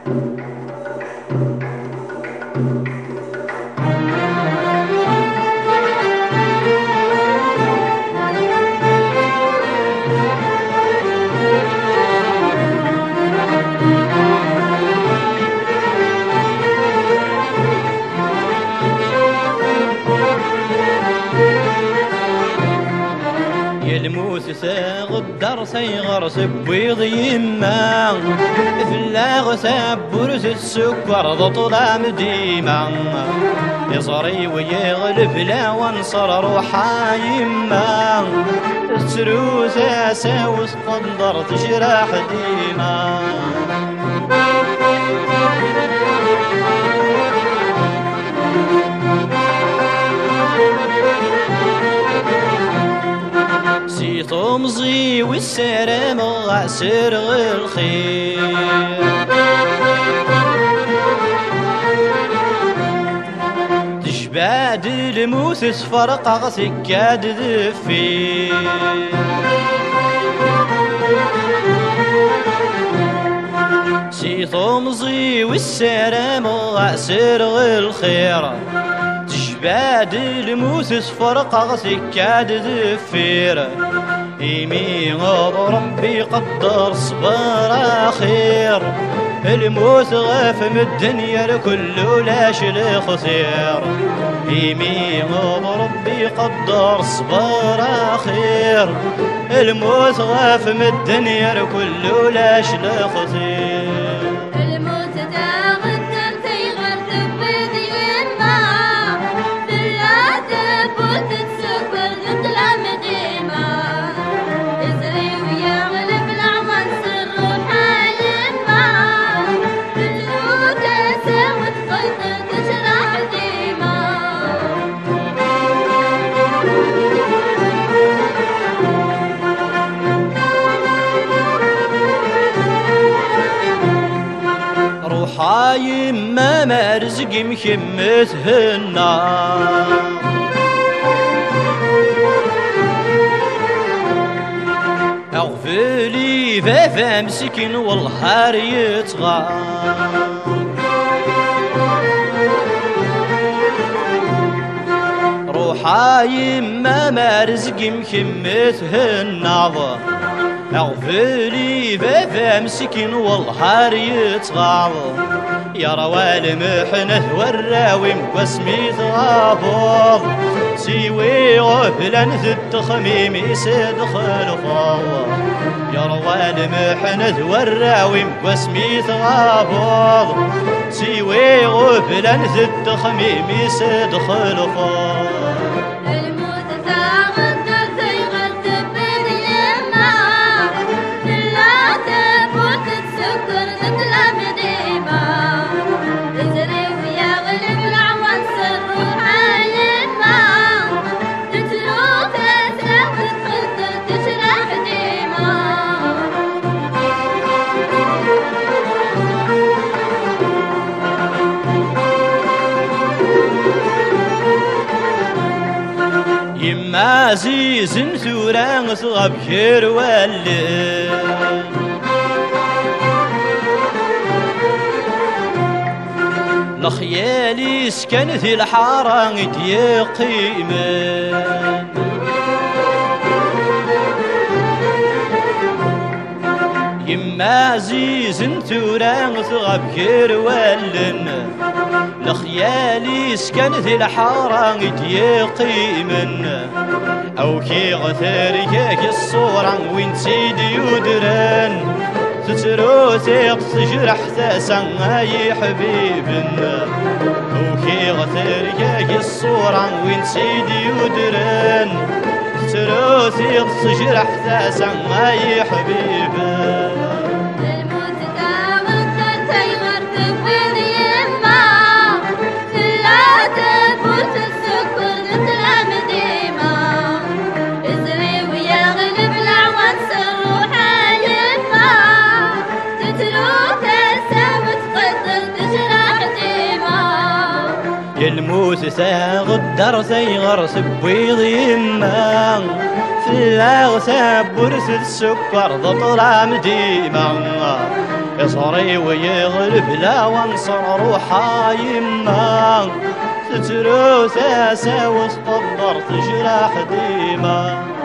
غدر سيغر سبويض يما فلاغ سبورس السكر ضطلام ديما يصري ويغلب لا وانصر روحا يما السروس اساوس قدر تشرح ديما طمزي والسلام غاسر الخير تشباد الموس سفرق غسكاد ذفير سي طمزي والسلام غاسر الخير بعد الموس سفرق غسكاد ذفير يمي غض ربي قدر صبر اخير الموت غاف من الدنيا لكل لاش الخسير يمي غض ربي قدر صبر اخير الموت غاف من الدنيا لكل لاش الخسير يما مرزق مخمتهن اغفلي فافا مسكين والهار يطغى روحا يما مرزق مخمتهن اغفلي فافا مسكين والهار يتغاض يا روال محنه والراوي واسمي غابوض سيوي غفلا ذد خميمي سيدخل فاض يا روال محنه والراوي واسمي غابوض سيوي غفلا ذد خميمي سيدخل فاض عزيز ثوران صغب خير والي لخيالي سكنت الحارة يقيمن يما عزيز ثوران صغب خير والن لخيالي سكنت الحارة يقيمن أو كي غثاريك الصورة وين سيدي يدران تتروثيق تجرح ثاسا أي حبيبنا أو كي غثاريك الصورة وين سيدي يدران تتروثيق تجرح ثاسا أي حبيبنا الموت ساغدر سيغر سبويض يما في الأغساب برس السكر ضطرام ديما يصري ويغلب لا وانصر روحا يما تتروس اسا وسط الضر تجرح ديما